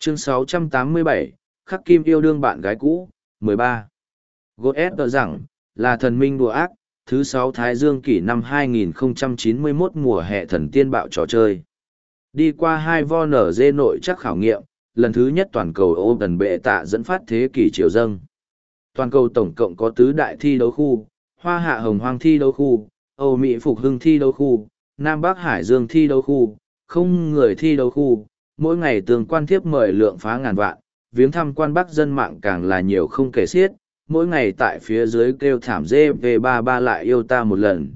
Chương 687, Khắc Kim yêu đương bạn gái cũ, 13. Goethe rằng, là thần minh đùa ác, thứ 6 Thái Dương kỷ năm 2091 mùa hè thần tiên bạo trò chơi. Đi qua 2 vo nở dê nội chắc khảo nghiệm, lần thứ nhất toàn cầu ô tần bệ tạ dẫn phát thế kỷ triều dâng. Toàn cầu tổng cộng có tứ đại thi đấu khu, Hoa Hạ Hồng Hoang thi đấu khu, Âu Mỹ Phục Hưng thi đấu khu, Nam Bắc Hải Dương thi đấu khu, không người thi đấu khu, mỗi ngày tường quan thiếp mời lượng phá ngàn vạn, viếng thăm quan Bắc dân mạng càng là nhiều không kể xiết, mỗi ngày tại phía dưới kêu thảm GV33 lại yêu ta một lần,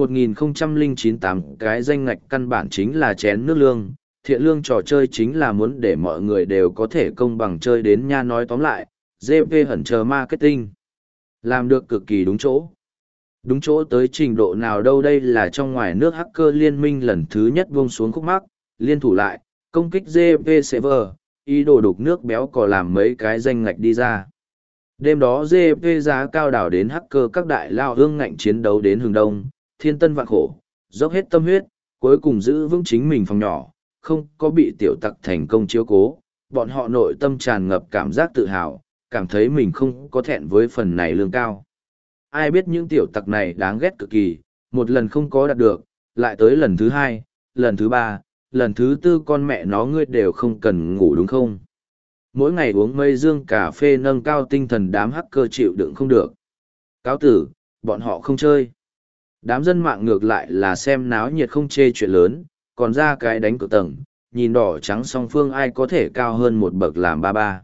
1098 cái danh ngạch căn bản chính là chén nước lương, thiện lương trò chơi chính là muốn để mọi người đều có thể công bằng chơi đến nha. Nói tóm lại, GV hẩn chờ marketing làm được cực kỳ đúng chỗ. Đúng chỗ tới trình độ nào đâu, đây là trong ngoài nước hacker liên minh lần thứ nhất buông xuống khúc mắc, liên thủ lại, công kích GP server, ý đồ đục nước béo cò làm mấy cái danh ngạch đi ra. Đêm đó GP giá cao đảo đến hacker các đại lao hương ngạnh chiến đấu đến hướng đông, thiên tân vạn khổ, dốc hết tâm huyết, cuối cùng giữ vững chính mình phòng nhỏ, không có bị tiểu tặc thành công chiếu cố, bọn họ nội tâm tràn ngập cảm giác tự hào, cảm thấy mình không có thẹn với phần này lương cao. Ai biết những tiểu tặc này đáng ghét cực kỳ, một lần không có đạt được, lại tới lần thứ 2, lần thứ 3, lần thứ 4 con mẹ nó ngươi đều không cần ngủ đúng không? Mỗi ngày uống mây dương cà phê nâng cao tinh thần, đám hacker chịu đựng không được. Cáo tử, bọn họ không chơi. Đám dân mạng ngược lại là xem náo nhiệt không chê chuyện lớn, còn ra cái đánh cược tầng, nhìn đỏ trắng song phương ai có thể cao hơn một bậc làm ba ba.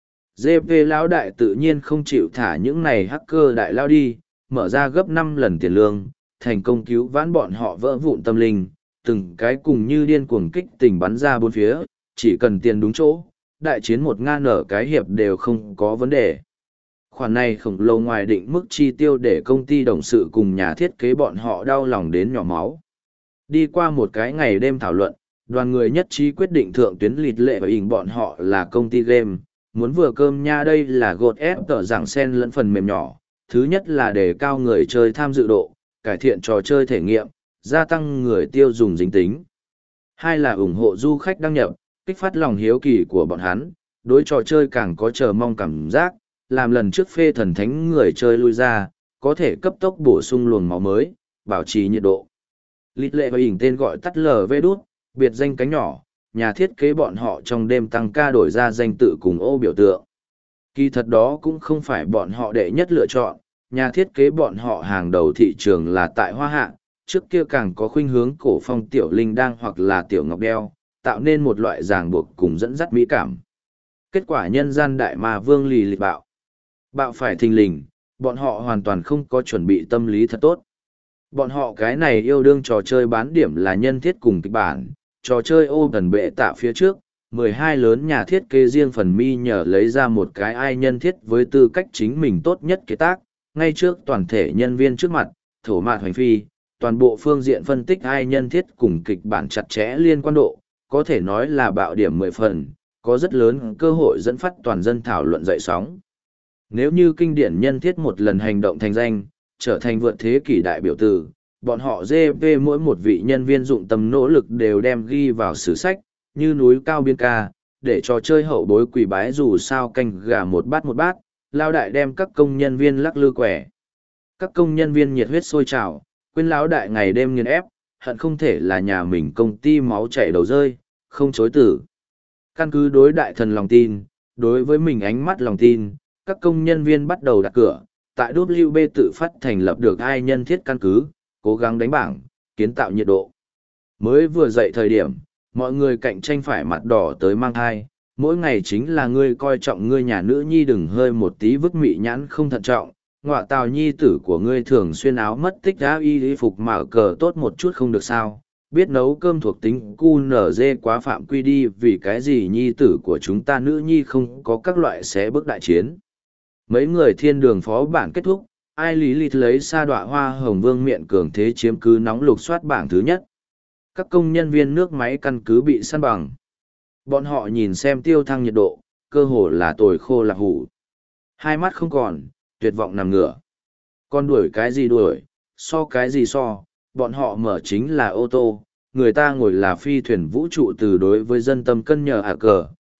GP lão đại tự nhiên không chịu thả những này hacker đại lao đi, mở ra gấp 5 lần tiền lương, thành công cứu vãn bọn họ vỡ vụn tâm linh, từng cái cùng như điên cuồng kích tình bắn ra bốn phía, chỉ cần tiền đúng chỗ, đại chiến 1000 nở cái hiệp đều không có vấn đề. Khoản này khổng lồ ngoài định mức chi tiêu để công ty đồng sự cùng nhà thiết kế bọn họ đau lòng đến nhỏ máu. Đi qua một cái ngày đêm thảo luận, đoàn người nhất trí quyết định thượng tuyến lịt lệ và hình bọn họ là công ty game, muốn vừa cơm nha. Đây là gột ép tờ giảng sen lẫn phần mềm nhỏ, thứ nhất là đề cao người chơi tham dự độ, cải thiện trò chơi thể nghiệm, gia tăng người tiêu dùng dính tính. Hai là ủng hộ du khách đăng nhập, kích phát lòng hiếu kỳ của bọn hắn, đối trò chơi càng có chờ mong cảm giác, làm lần trước phê thần thánh người chơi lui ra, có thể cấp tốc bổ sung luồng máu mới, bảo trì nhiệt độ. Lít lệ và hình tên gọi tắt LV đút, biệt danh cánh nhỏ, nhà thiết kế bọn họ trong đêm tăng ca đổi ra danh tự cùng ô biểu tượng. Kỳ thật đó cũng không phải bọn họ đệ nhất lựa chọn, nhà thiết kế bọn họ hàng đầu thị trường là tại Hoa Hạ, trước kia càng có khuynh hướng cổ phong tiểu linh đang hoặc là tiểu ngọc đeo, tạo nên một loại ràng buộc cùng dẫn dắt mỹ cảm. Kết quả nhân gian đại ma vương lì lịch bạo. Bạo phải thình lình, bọn họ hoàn toàn không có chuẩn bị tâm lý thật tốt. Bọn họ cái này yêu đương trò chơi bán điểm là nhân thiết cùng kịch bản, trò chơi ô tần bệ tạ phía trước, 12 lớn nhà thiết kế riêng phần mi nhờ lấy ra một cái ai nhân thiết với tư cách chính mình tốt nhất kế tác, ngay trước toàn thể nhân viên trước mặt, thổ mạt hoành phi, toàn bộ phương diện phân tích ai nhân thiết cùng kịch bản chặt chẽ liên quan độ, có thể nói là bạo điểm 10 phần, có rất lớn cơ hội dẫn phát toàn dân thảo luận dậy sóng. Nếu như kinh điển nhân thiết một lần hành động thành danh, trở thành vượt thế kỷ đại biểu từ, bọn họ GP mỗi một vị nhân viên dụng tâm nỗ lực đều đem ghi vào sử sách, như núi cao biên ca, để trò chơi hậu bối quỳ bái dù sao canh gà một bát, lao đại đem các công nhân viên lắc lư quẻ. Các công nhân viên nhiệt huyết sôi trào, quên lão đại ngày đêm nghiền ép, hận không thể là nhà mình công ty máu chảy đầu rơi, không chối tử. Căn cứ đối đại thần lòng tin, đối với mình ánh mắt lòng tin, các công nhân viên bắt đầu đặt cửa, tại WB tự phát thành lập được ai nhân thiết căn cứ, cố gắng đánh bảng, kiến tạo nhiệt độ. Mới vừa dậy thời điểm, mọi người cạnh tranh phải mặt đỏ tới mang thai, mỗi ngày chính là ngươi coi trọng ngươi nhà nữ nhi đừng hơi một tí vứt mị nhãn không thận trọng, ngọa tào nhi tử của ngươi thường xuyên áo mất tích áo y phục mở cờ tốt một chút không được sao, biết nấu cơm thuộc tính QNZ quá phạm quy đi vì cái gì nhi tử của chúng ta nữ nhi không có các loại xé bước đại chiến. Mấy người thiên đường phó bản kết thúc, ai lý lịch lấy sa đọa hoa hồng vương miện cường thế chiếm cứ nóng lục soát bảng thứ nhất. Các công nhân viên nước máy căn cứ bị săn bằng. Bọn họ nhìn xem tiêu thăng nhiệt độ, cơ hồ là tồi khô lạc hủ. Hai mắt không còn, tuyệt vọng nằm ngửa. Con đuổi cái gì đuổi, so cái gì so, bọn họ mở chính là ô tô, người ta ngồi là phi thuyền vũ trụ từ đối với dân tâm cân nhờ cờ,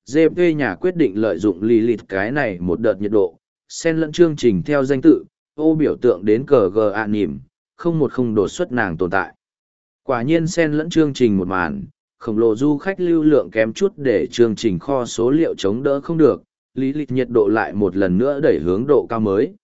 GP nhà quyết định lợi dụng Lilith cái này một đợt nhiệt độ, xen lẫn chương trình theo danh tự, ô biểu tượng đến cờ g ạ nỉm, không một không đột xuất nàng tồn tại. Quả nhiên xen lẫn chương trình một màn, khổng lồ du khách lưu lượng kém chút để chương trình kho số liệu chống đỡ không được, Lilith nhiệt độ lại một lần nữa đẩy hướng độ cao mới.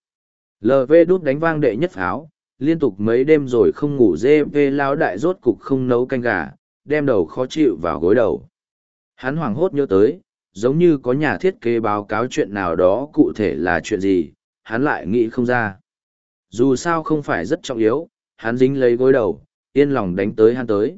LV đút đánh vang đệ nhất pháo, liên tục mấy đêm rồi không ngủ GP lao đại rốt cục không nấu canh gà, đem đầu khó chịu vào gối đầu. Hắn hoảng hốt nhớ tới, giống như có nhà thiết kế báo cáo chuyện nào đó cụ thể là chuyện gì, hắn lại nghĩ không ra. Dù sao không phải rất trọng yếu, hắn dính lấy gối đầu, yên lòng đánh tới hắn tới.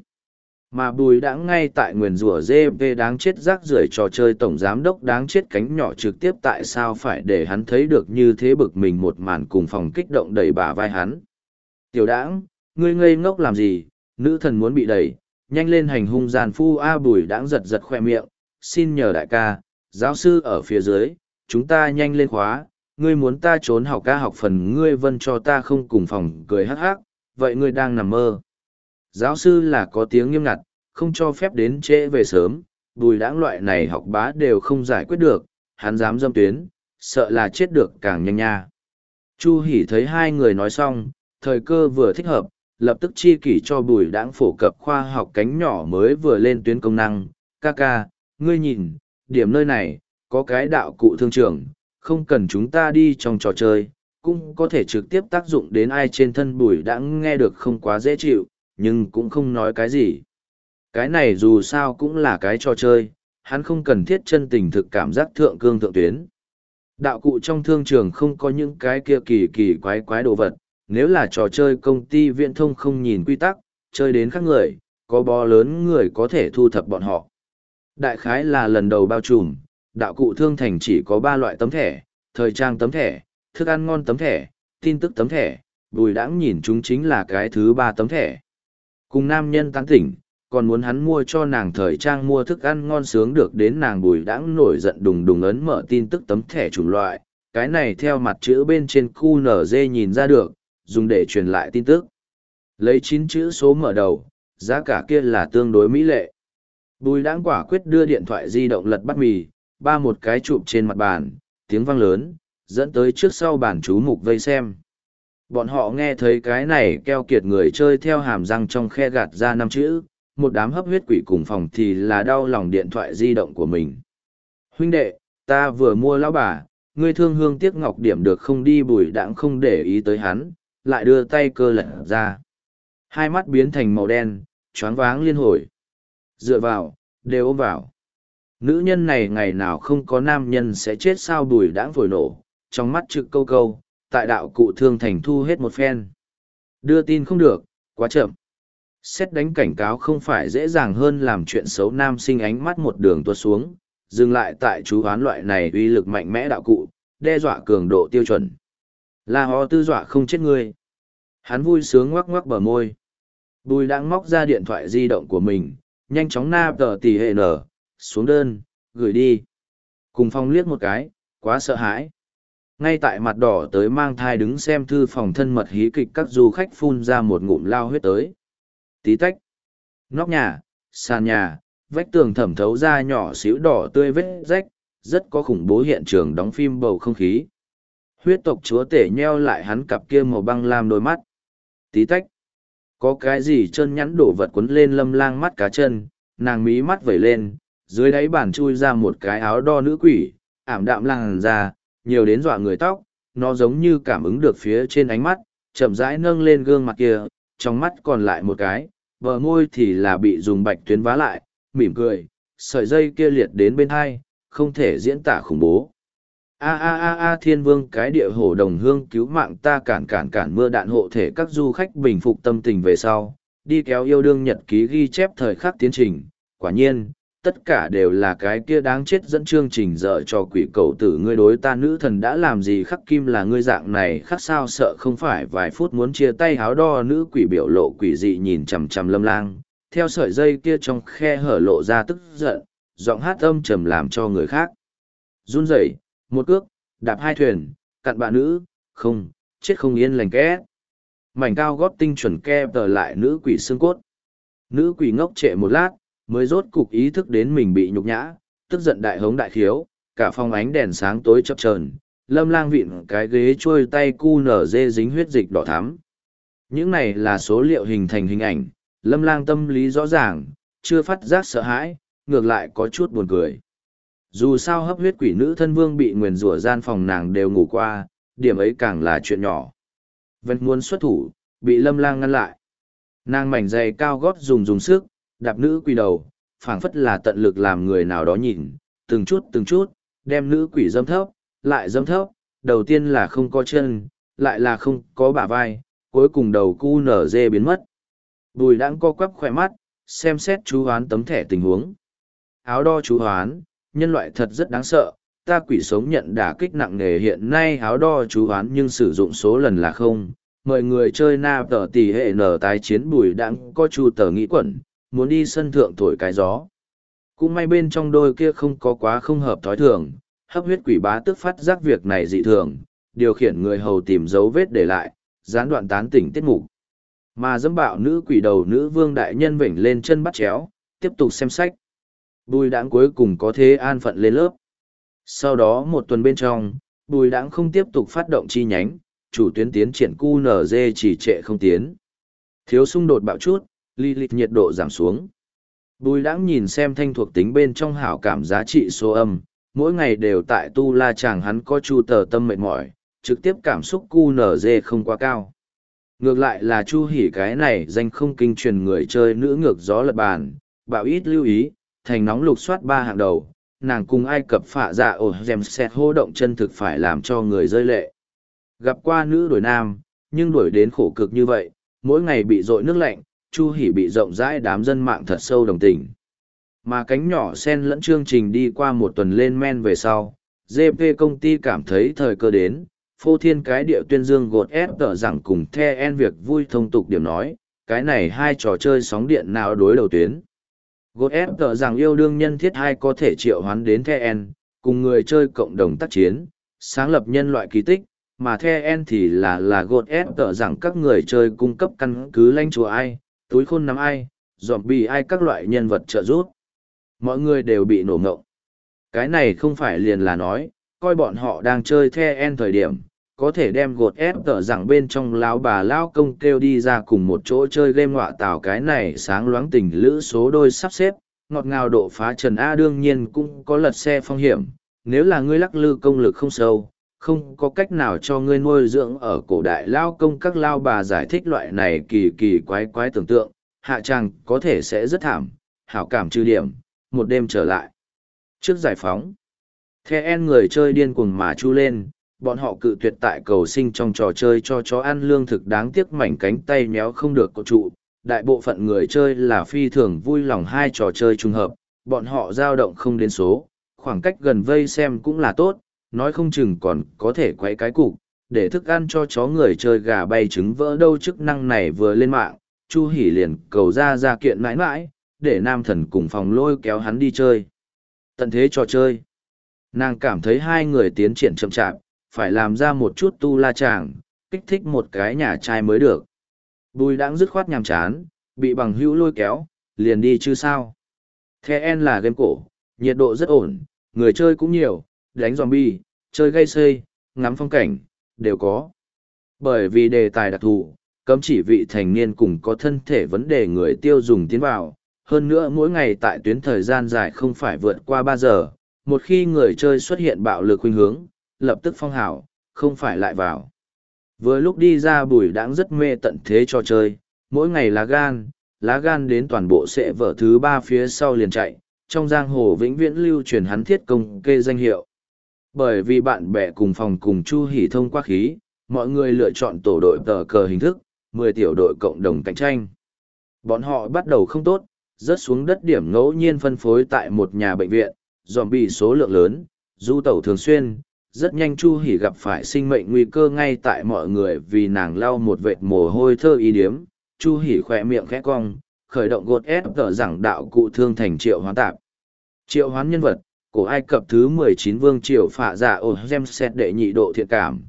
Mà Bùi đã ngay tại nguyền rủa GP đáng chết rác rưởi trò chơi tổng giám đốc đáng chết cánh nhỏ trực tiếp tại sao phải để hắn thấy được như thế bực mình một màn cùng phòng kích động đẩy bả vai hắn. Tiểu đãng, ngươi ngây ngốc làm gì, nữ thần muốn bị đẩy, nhanh lên hành hung giàn phu A Bùi đãng giật giật khoe miệng, xin nhờ đại ca, giáo sư ở phía dưới, chúng ta nhanh lên khóa, ngươi muốn ta trốn học ca học phần ngươi vân cho ta không cùng phòng cười hắc hắc, vậy ngươi đang nằm mơ. Giáo sư là có tiếng nghiêm ngặt, không cho phép đến trễ về sớm, Bùi đãng loại này học bá đều không giải quyết được, hắn dám dâm tuyến, sợ là chết được càng nhanh nha. Chu Hỷ thấy hai người nói xong, thời cơ vừa thích hợp, lập tức chi kỷ cho Bùi đãng phổ cập khoa học cánh nhỏ mới vừa lên tuyến công năng. Ca, ngươi nhìn, điểm nơi này, có cái đạo cụ thương trường, không cần chúng ta đi trong trò chơi, cũng có thể trực tiếp tác dụng đến ai trên thân Bùi đãng nghe được không quá dễ chịu, nhưng cũng không nói cái gì. Cái này dù sao cũng là cái trò chơi, hắn không cần thiết chân tình thực cảm giác thượng cương thượng tuyến. Đạo cụ trong thương trường không có những cái kia kỳ kỳ quái quái đồ vật, nếu là trò chơi công ty viễn thông không nhìn quy tắc, chơi đến khác người, có bó lớn người có thể thu thập bọn họ. Đại khái là lần đầu bao trùm, đạo cụ thương thành chỉ có 3 loại tấm thẻ, thời trang tấm thẻ, thức ăn ngon tấm thẻ, tin tức tấm thẻ, Bùi đãng nhìn chúng chính là cái thứ 3 tấm thẻ. Cùng nam nhân tán tỉnh, còn muốn hắn mua cho nàng thời trang mua thức ăn ngon sướng được đến nàng Bùi đãng nổi giận đùng đùng ấn mở tin tức tấm thẻ chủng loại, cái này theo mặt chữ bên trên QNZ nhìn ra được, dùng để truyền lại tin tức. Lấy 9 chữ số mở đầu, giá cả kia là tương đối mỹ lệ. Bùi đãng quả quyết đưa điện thoại di động lật bắt mì, ba một cái chụp trên mặt bàn, tiếng vang lớn, dẫn tới trước sau bàn chú mục vây xem. Bọn họ nghe thấy cái này keo kiệt người chơi theo hàm răng trong khe gạt ra 5 chữ, một đám hấp huyết quỷ cùng phòng thì là đau lòng điện thoại di động của mình. Huynh đệ, ta vừa mua lão bà, ngươi thương hương tiếc ngọc điểm được không đi. Bùi đãng không để ý tới hắn, lại đưa tay cơ lật ra. Hai mắt biến thành màu đen, choáng váng liên hồi. Dựa vào, đều ôm vào. Nữ nhân này ngày nào không có nam nhân sẽ chết sao. Bùi đãng phổi nổ, trong mắt trực câu câu, tại đạo cụ thương thành thu hết một phen. Đưa tin không được, quá chậm. Xét đánh cảnh cáo không phải dễ dàng hơn làm chuyện xấu. Nam sinh ánh mắt một đường tuột xuống, dừng lại tại chú hoán loại này uy lực mạnh mẽ đạo cụ, đe dọa cường độ tiêu chuẩn. Là ho tư dọa không chết ngươi. Hắn vui sướng ngoắc ngoắc bờ môi. Bùi đang móc ra điện thoại di động của mình, nhanh chóng nạp tờ tỷ hệ nở, xuống đơn, gửi đi. Cùng Phong liếc một cái, quá sợ hãi. Ngay tại mặt đỏ tới mang thai đứng xem thư phòng thân mật hí kịch các du khách phun ra một ngụm lao huyết tới. Tí tách. Nóc nhà, sàn nhà, vách tường thẩm thấu ra nhỏ xíu đỏ tươi vết rách, rất có khủng bố hiện trường đóng phim bầu không khí. Huyết tộc chúa tể nheo lại hắn cặp kia màu băng lam đôi mắt. Tí tách. Có cái gì chân nhắn đổ vật quấn lên Lâm Lang mắt cá chân, nàng mí mắt vẩy lên, dưới đáy bàn chui ra một cái áo đo nữ quỷ, ảm đạm làn da, nhiều đến dọa người tóc, nó giống như cảm ứng được phía trên ánh mắt, chậm rãi nâng lên gương mặt kia, trong mắt còn lại một cái, bờ môi thì là bị dùng bạch tuyến vá lại, mỉm cười, sợi dây kia liệt đến bên hai, không thể diễn tả khủng bố. A thiên vương cái địa hổ đồng hương cứu mạng ta cản mưa đạn hộ thể các du khách bình phục tâm tình về sau, đi kéo yêu đương nhật ký ghi chép thời khắc tiến trình, quả nhiên, tất cả đều là cái kia đáng chết dẫn chương trình dở cho quỷ cầu tử ngươi đối ta nữ thần đã làm gì khắc kim là ngươi dạng này khắc sao sợ không phải vài phút muốn chia tay háo đo nữ quỷ biểu lộ quỷ dị nhìn chằm chằm Lâm Lang, theo sợi dây kia trong khe hở lộ ra tức giận, giọng hát âm trầm làm cho người khác run rẩy. Một cước, đạp hai thuyền, cặn bạ nữ, không, chết không yên lành kẽ. Mảnh cao gót tinh chuẩn ke tờ lại nữ quỷ xương cốt. Nữ quỷ ngốc trệ một lát, mới rốt cục ý thức đến mình bị nhục nhã, tức giận đại hống đại khiếu, cả phòng ánh đèn sáng tối chập chờn, Lâm Lang vịn cái ghế trôi tay cu nở dê dính huyết dịch đỏ thắm. Những này là số liệu hình thành hình ảnh, Lâm Lang tâm lý rõ ràng, chưa phát giác sợ hãi, ngược lại có chút buồn cười. Dù sao hấp huyết quỷ nữ thân vương bị nguyền rủa gian phòng nàng đều ngủ qua, điểm ấy càng là chuyện nhỏ. Vẫn muốn xuất thủ, bị Lâm Lang ngăn lại. Nàng mảnh giày cao gót dùng sức, đạp nữ quỷ đầu, phảng phất là tận lực làm người nào đó nhìn, từng chút, đem nữ quỷ dâm thấp, lại dâm thấp, đầu tiên là không có chân, lại là không có bả vai, cuối cùng đầu cu nở dê biến mất. Bùi đãng co quắp khỏe mắt, xem xét chú hoán tấm thẻ tình huống. Áo đo chú hoán, nhân loại thật rất đáng sợ, ta quỷ sống nhận đả kích nặng nề hiện nay áo đo chú hoán nhưng sử dụng số lần là không. Mời người chơi na tờ tỷ hệ nở tái chiến bùi đãng có chu tờ nghĩ quẩn, muốn đi sân thượng thổi cái gió. Cũng may bên trong đôi kia không có quá không hợp thói thường, hấp huyết quỷ bá tức phát giác việc này dị thường, điều khiển người hầu tìm dấu vết để lại, gián đoạn tán tỉnh tiết mục. Mà dẫm bạo nữ quỷ đầu nữ vương đại nhân vểnh lên chân bắt chéo, tiếp tục xem sách. Bùi đãng cuối cùng có thế an phận lên lớp. Sau đó một tuần bên trong, bùi đãng không tiếp tục phát động chi nhánh, chủ tuyến tiến triển QNZ chỉ trệ không tiến. Thiếu xung đột bạo chút, Lilith nhiệt độ giảm xuống. Bùi đãng nhìn xem thanh thuộc tính bên trong hảo cảm giá trị số âm, mỗi ngày đều tại tu la chàng hắn có chu tờ tâm mệt mỏi, trực tiếp cảm xúc QNZ không quá cao. Ngược lại là Chu Hỉ cái này danh không kinh truyền người chơi nữ ngược gió lật bàn, bảo ít lưu ý, thành nóng lục soát 3 hạng đầu, nàng cùng Ai Cập phạ dạ ổ dèm xẹt hô động chân thực phải làm cho người rơi lệ. Gặp qua nữ đổi nam, nhưng đuổi đến khổ cực như vậy, mỗi ngày bị dội nước lạnh, Chu Hỉ bị rộng rãi đám dân mạng thật sâu đồng tình. Mà cánh nhỏ sen lẫn chương trình đi qua một tuần lên men về sau, GP công ty cảm thấy thời cơ đến, phô thiên cái địa tuyên dương gột ép tờ rằng cùng the en việc vui thông tục điểm nói, cái này hai trò chơi sóng điện nào đối đầu tuyến. Gột ép tờ rằng yêu đương nhân thiết hai có thể triệu hoán đến the en, cùng người chơi cộng đồng tác chiến, sáng lập nhân loại kỳ tích, mà the en thì là gột ép tờ rằng các người chơi cung cấp căn cứ lãnh chúa ai, túi khôn nắm ai, dòm bì ai các loại nhân vật trợ giúp. Mọi người đều bị nổ ngộng. Cái này không phải liền là nói, coi bọn họ đang chơi the en thời điểm, có thể đem gột ép tờ rằng bên trong lão bà lão công kêu đi ra cùng một chỗ chơi game ngọa tảo cái này sáng loáng tình lữ số đôi sắp xếp, ngọt ngào độ phá trần A đương nhiên cũng có lật xe phong hiểm, nếu là ngươi lắc lư công lực không sâu, không có cách nào cho ngươi nuôi dưỡng ở cổ đại lao công các lao bà giải thích loại này kỳ kỳ quái quái tưởng tượng, hạ tràng có thể sẽ rất thảm, hảo cảm trừ điểm, một đêm trở lại. Trước giải phóng, the en người chơi điên cuồng mà chu lên, bọn họ cự tuyệt tại cầu sinh trong trò chơi cho chó ăn lương thực đáng tiếc mảnh cánh tay méo không được cột trụ. Đại bộ phận người chơi là phi thường vui lòng hai trò chơi trùng hợp, bọn họ dao động không đến số, khoảng cách gần vây xem cũng là tốt, nói không chừng còn có thể quay cái cục, để thức ăn cho chó người chơi gà bay trứng vỡ đâu chức năng này vừa lên mạng, Chu Hỉ liền cầu ra kiện mãi mãi, để nam thần cùng phòng lôi kéo hắn đi chơi. Tận thế trò chơi. Nàng cảm thấy hai người tiến triển chậm chạp, phải làm ra một chút tu la chàng, kích thích một cái nhà trai mới được. Bùi đãng dứt khoát nhàm chán, bị bằng hữu lôi kéo, liền đi chứ sao. The En là game cổ, nhiệt độ rất ổn, người chơi cũng nhiều, đánh zombie, chơi gây xây, ngắm phong cảnh, đều có. Bởi vì đề tài đặc thù, cấm chỉ vị thành niên cùng có thân thể vấn đề người tiêu dùng tiến vào. Hơn nữa mỗi ngày tại tuyến thời gian dài không phải vượt qua 3 giờ, một khi người chơi xuất hiện bạo lực khuynh hướng, lập tức phong hảo, không phải lại vào. Vừa lúc đi ra Bùi đãng rất mê tận thế cho chơi, mỗi ngày lá gan đến toàn bộ sẽ vở thứ 3 phía sau liền chạy, trong giang hồ vĩnh viễn lưu truyền hắn thiết công kê danh hiệu. Bởi vì bạn bè cùng phòng cùng Chu Hỉ thông qua khí, mọi người lựa chọn tổ đội tờ cờ hình thức, 10 tiểu đội cộng đồng cạnh tranh. Bọn họ bắt đầu không tốt, rớt xuống đất điểm ngẫu nhiên phân phối tại một nhà bệnh viện, zombie số lượng lớn, du tẩu thường xuyên, rất nhanh Chu Hỉ gặp phải sinh mệnh nguy cơ ngay tại mọi người vì nàng lau một vệt mồ hôi thơ y điếm. Chu Hỉ khỏe miệng khẽ cong, khởi động gột ép tờ rằng đạo cụ thương thành triệu hoán tạp. Triệu hoán nhân vật, cổ Ai Cập thứ 19 vương triều phạ dạ ổ gem xét đệ nhị độ thiện cảm,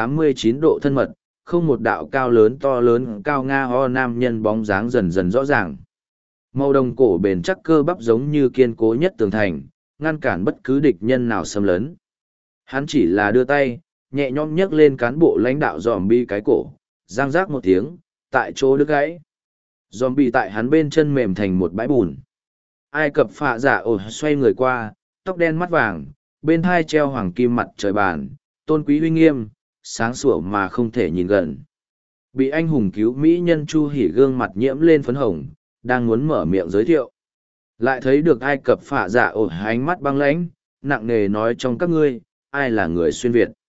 89 độ thân mật, không một đạo cao lớn to lớn cao nga ho nam nhân bóng dáng dần dần rõ ràng. Màu đồng cổ bền chắc cơ bắp giống như kiên cố nhất tường thành, ngăn cản bất cứ địch nhân nào xâm lấn. Hắn chỉ là đưa tay, nhẹ nhõm nhấc lên cán bộ lãnh đạo zombie cái cổ, giang rác một tiếng, tại chỗ đứt gãy. Zombie tại hắn bên chân mềm thành một bãi bùn. Ai Cập phạ giả ổ xoay người qua, tóc đen mắt vàng, bên hai treo hoàng kim mặt trời bàn, tôn quý uy nghiêm, sáng sủa mà không thể nhìn gần. Bị anh hùng cứu mỹ nhân Chu Hỉ gương mặt nhiễm lên phấn hồng, đang muốn mở miệng giới thiệu. Lại thấy được Ai Cập phạ giả ổ ánh mắt băng lãnh, nặng nề nói trong các ngươi, ai là người xuyên Việt.